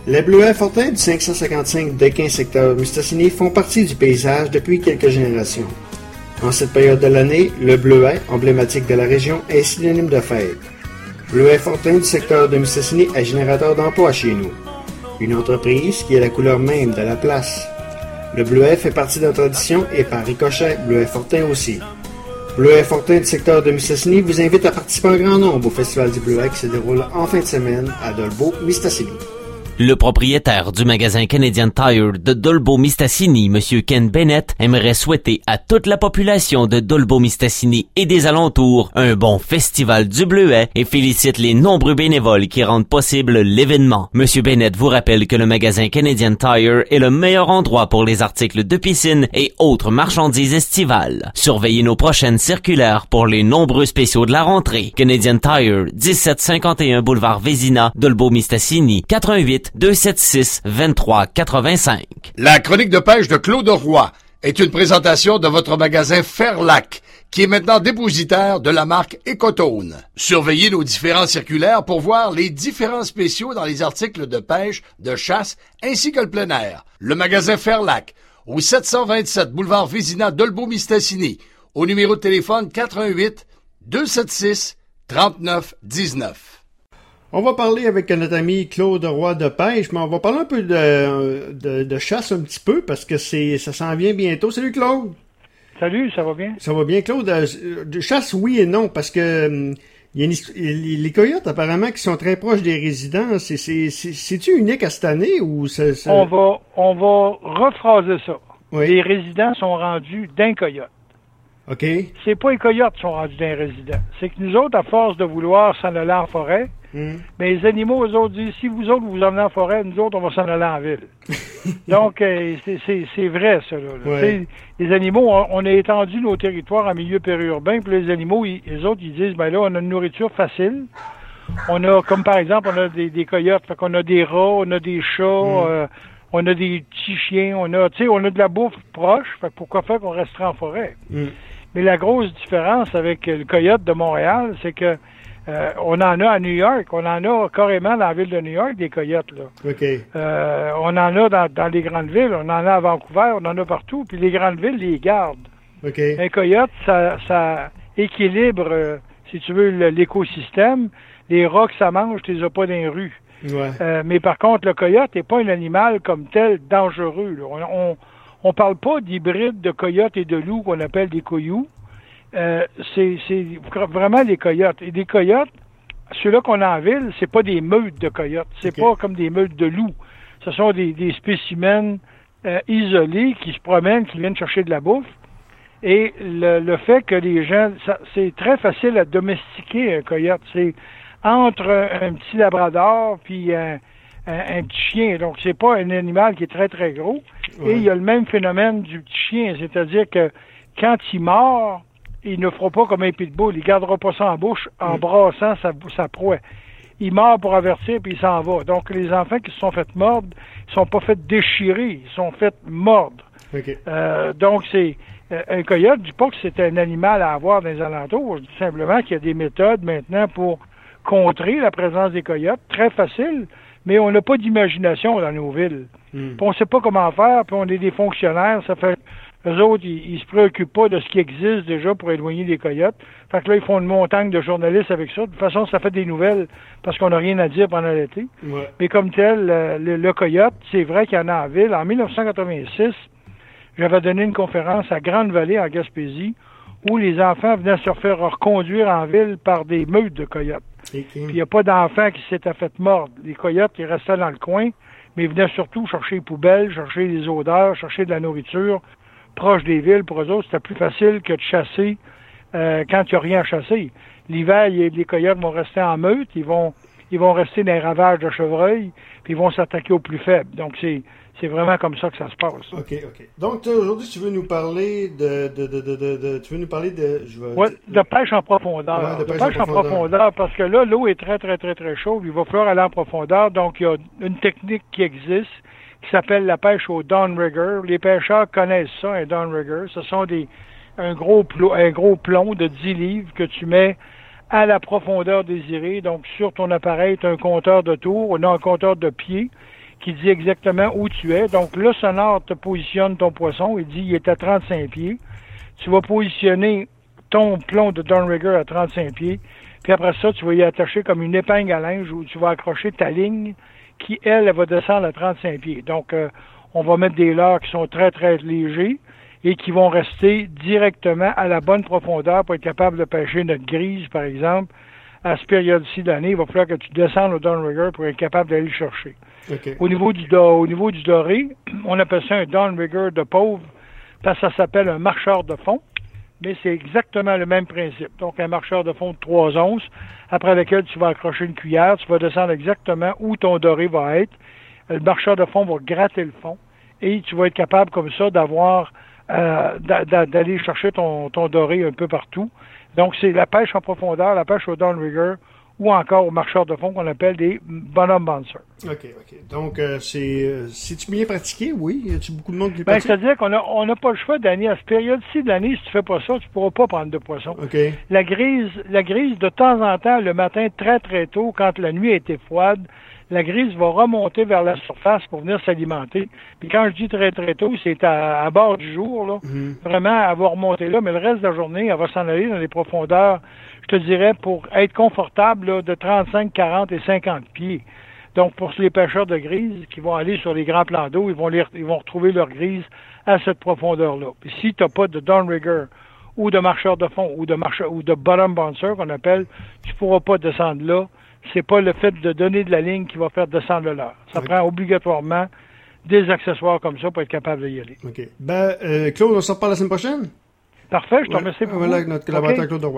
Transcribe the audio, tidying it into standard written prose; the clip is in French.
Les bleuets fortins du 555 d'Équin secteur Mistassini font partie du paysage depuis quelques générations. En cette période de l'année, le bleuet, emblématique de la région, est synonyme de fête. Bleuet fortin du secteur de Mistassini est générateur d'emplois chez nous. Une entreprise qui est la couleur même de la place. Le bleuet fait partie de la tradition et par ricochet, bleuet fortin aussi. Bleuet fortin du secteur de Mistassini vous invite à participer en grand nombre au Festival du bleuet qui se déroule en fin de semaine à Dolbeau, Mistassini. Le propriétaire du magasin Canadian Tire de Dolbeau-Mistassini, M. Ken Bennett, aimerait souhaiter à toute la population de Dolbeau-Mistassini et des alentours un bon festival du bleuet et félicite les nombreux bénévoles qui rendent possible l'événement. M. Bennett vous rappelle que le magasin Canadian Tire est le meilleur endroit pour les articles de piscine et autres marchandises estivales. Surveillez nos prochaines circulaires pour les nombreux spéciaux de la rentrée. Canadian Tire, 1751 boulevard Vézina, Dolbeau-Mistassini, 88 276 23 85. La chronique de pêche de Claude Roy est une présentation de votre magasin Fairlac, qui est maintenant dépositaire de la marque Ecotone. Surveillez nos différents circulaires pour voir les différents spéciaux dans les articles de pêche, de chasse, ainsi que le plein air. Le magasin Fairlac, au 727 boulevard Vézina, Dolbeau-Mistassini, au numéro de téléphone 88 276 39 19. On va parler avec notre ami Claude Roy de pêche, mais on va parler un peu de chasse un petit peu, parce que ça s'en vient bientôt. Salut Claude! Salut, ça va bien? Ça va bien Claude. De chasse, oui et non, parce que il y a les coyotes apparemment qui sont très proches des résidents. C'est-tu unique à cette année ou ça... On va rephraser ça. Oui. Les résidents sont rendus d'un coyote. OK. C'est pas les coyotes qui sont rendus d'un résident. C'est que nous autres, à force de vouloir s'en aller en forêt, mais les animaux, eux autres, disent, si vous autres vous emmenez en forêt, nous autres, on va s'en aller en ville. Donc, c'est vrai, ça. Là. Ouais. Les animaux, on a étendu nos territoires en milieu périurbain, puis les animaux, les autres, ils disent, ben là, on a une nourriture facile. On a, comme par exemple, on a des coyotes, fait qu'on a des rats, on a des chats, on a des petits chiens, on a de la bouffe proche, fait que pourquoi faire qu'on resterait en forêt? Mais la grosse différence avec le coyote de Montréal, c'est que on en a à New York, on en a carrément dans la ville de New York, des coyotes, là. OK. On en a dans les grandes villes, on en a à Vancouver, on en a partout, puis les grandes villes les gardent. OK. Un coyote, ça équilibre, si tu veux, l'écosystème. Les rats que ça mange, tu les as pas dans les rues. Ouais. Mais par contre, le coyote n'est pas un animal comme tel dangereux, là. On parle pas d'hybride de coyote et de loup qu'on appelle des coyoux. C'est vraiment des coyotes. Et des coyotes, ceux-là qu'on a en ville, c'est pas des meutes de coyotes. C'est pas comme des meutes de loups. Ce sont des spécimens isolés qui se promènent, qui viennent chercher de la bouffe. Et le fait que les gens... c'est très facile à domestiquer un coyote. C'est entre un petit labrador puis un petit chien. Donc, c'est pas un animal qui est très, très gros. Ouais. Et il y a le même phénomène du petit chien. C'est-à-dire que quand il mord, il ne fera pas comme un pitbull. Il gardera pas ça en bouche en brassant sa proie. Il mord pour avertir, puis il s'en va. Donc, les enfants qui se sont fait mordre, ils sont pas fait déchirer, ils sont fait mordre. Okay. Donc, c'est... un coyote, je dis pas que c'est un animal à avoir dans les alentours. Je dis simplement qu'il y a des méthodes maintenant pour contrer la présence des coyotes. Très facile, mais on n'a pas d'imagination dans nos villes. Puis on sait pas comment faire, puis on est des fonctionnaires. Ça fait... Eux autres, ils se préoccupent pas de ce qui existe déjà pour éloigner les coyotes. Fait que là, ils font une montagne de journalistes avec ça. De toute façon, ça fait des nouvelles parce qu'on n'a rien à dire pendant l'été. Ouais. Mais comme tel, le coyote, c'est vrai qu'il y en a en ville. En 1986, j'avais donné une conférence à Grande-Vallée, en Gaspésie, où les enfants venaient se faire reconduire en ville par des meutes de coyotes. Puis il n'y a pas d'enfants qui s'étaient fait mordre. Les coyotes, ils restaient dans le coin, mais ils venaient surtout chercher les poubelles, chercher les odeurs, chercher de la nourriture proche des villes. Pour eux autres, c'était plus facile que de chasser quand il n'y a rien à chasser. L'hiver, les coyotes vont rester en meute, ils vont rester dans les ravages de chevreuils, puis ils vont s'attaquer aux plus faibles. Donc, c'est vraiment comme ça que ça se passe. OK. Donc, aujourd'hui, tu veux nous parler de pêche en profondeur. Ouais, de pêche en profondeur, parce que là, l'eau est très, très, très, très chaude. Il va falloir aller en profondeur. Donc, il y a une technique qui existe qui s'appelle la pêche au downrigger. Les pêcheurs connaissent ça, un downrigger. Ce sont un gros plomb de 10 livres que tu mets à la profondeur désirée. Donc, sur ton appareil, tu as un compteur de tour, on a un compteur de pieds qui dit exactement où tu es. Donc, le sonore te positionne ton poisson. Il dit il est à 35 pieds. Tu vas positionner ton plomb de downrigger à 35 pieds. Puis après ça, tu vas y attacher comme une épingle à linge où tu vas accrocher ta ligne qui, elle va descendre à 35 pieds. Donc, on va mettre des leurres qui sont très, très légers et qui vont rester directement à la bonne profondeur pour être capable de pêcher notre grise, par exemple. À cette période-ci de l'année, il va falloir que tu descendes au downrigger pour être capable d'aller le chercher. Okay. Au niveau du doré, on appelle ça un downrigger de pauvre parce que ça s'appelle un marcheur de fond, mais c'est exactement le même principe. Donc, un marcheur de fond de 3 onces, après lequel tu vas accrocher une cuillère, tu vas descendre exactement où ton doré va être. Le marcheur de fond va gratter le fond et tu vas être capable comme ça d'avoir d'aller chercher ton doré un peu partout. Donc, c'est la pêche en profondeur, la pêche au downrigger ou encore au marcheur de fond qu'on appelle des bottom bouncers. OK. Donc, c'est-tu bien pratiqué? Oui? Y a-tu beaucoup de monde qui pratique? C'est-à-dire qu'on n'a pas le choix d'année. À cette période-ci de l'année, si tu fais pas ça, tu pourras pas prendre de poisson. Okay. La grise, de temps en temps, le matin, très, très tôt, quand la nuit a été froide, la grise va remonter vers la surface pour venir s'alimenter. Puis quand je dis très, très tôt, c'est à bord du jour, là. Vraiment, elle va remonter là, mais le reste de la journée, elle va s'en aller dans des profondeurs, je te dirais, pour être confortable, là, de 35, 40 et 50 pieds. Donc, pour les pêcheurs de grises qui vont aller sur les grands plans d'eau, ils vont retrouver leur grise à cette profondeur-là. Puis si tu n'as pas de downrigger ou de marcheur de fond ou de bottom bouncer qu'on appelle, tu ne pourras pas descendre là. C'est pas le fait de donner de la ligne qui va faire descendre le leurre. Ça prend obligatoirement des accessoires comme ça pour être capable d'y aller. OK. Claude, on se reparle la semaine prochaine? Parfait, je te remercie pour Voilà, notre collaborateur Claude Roy.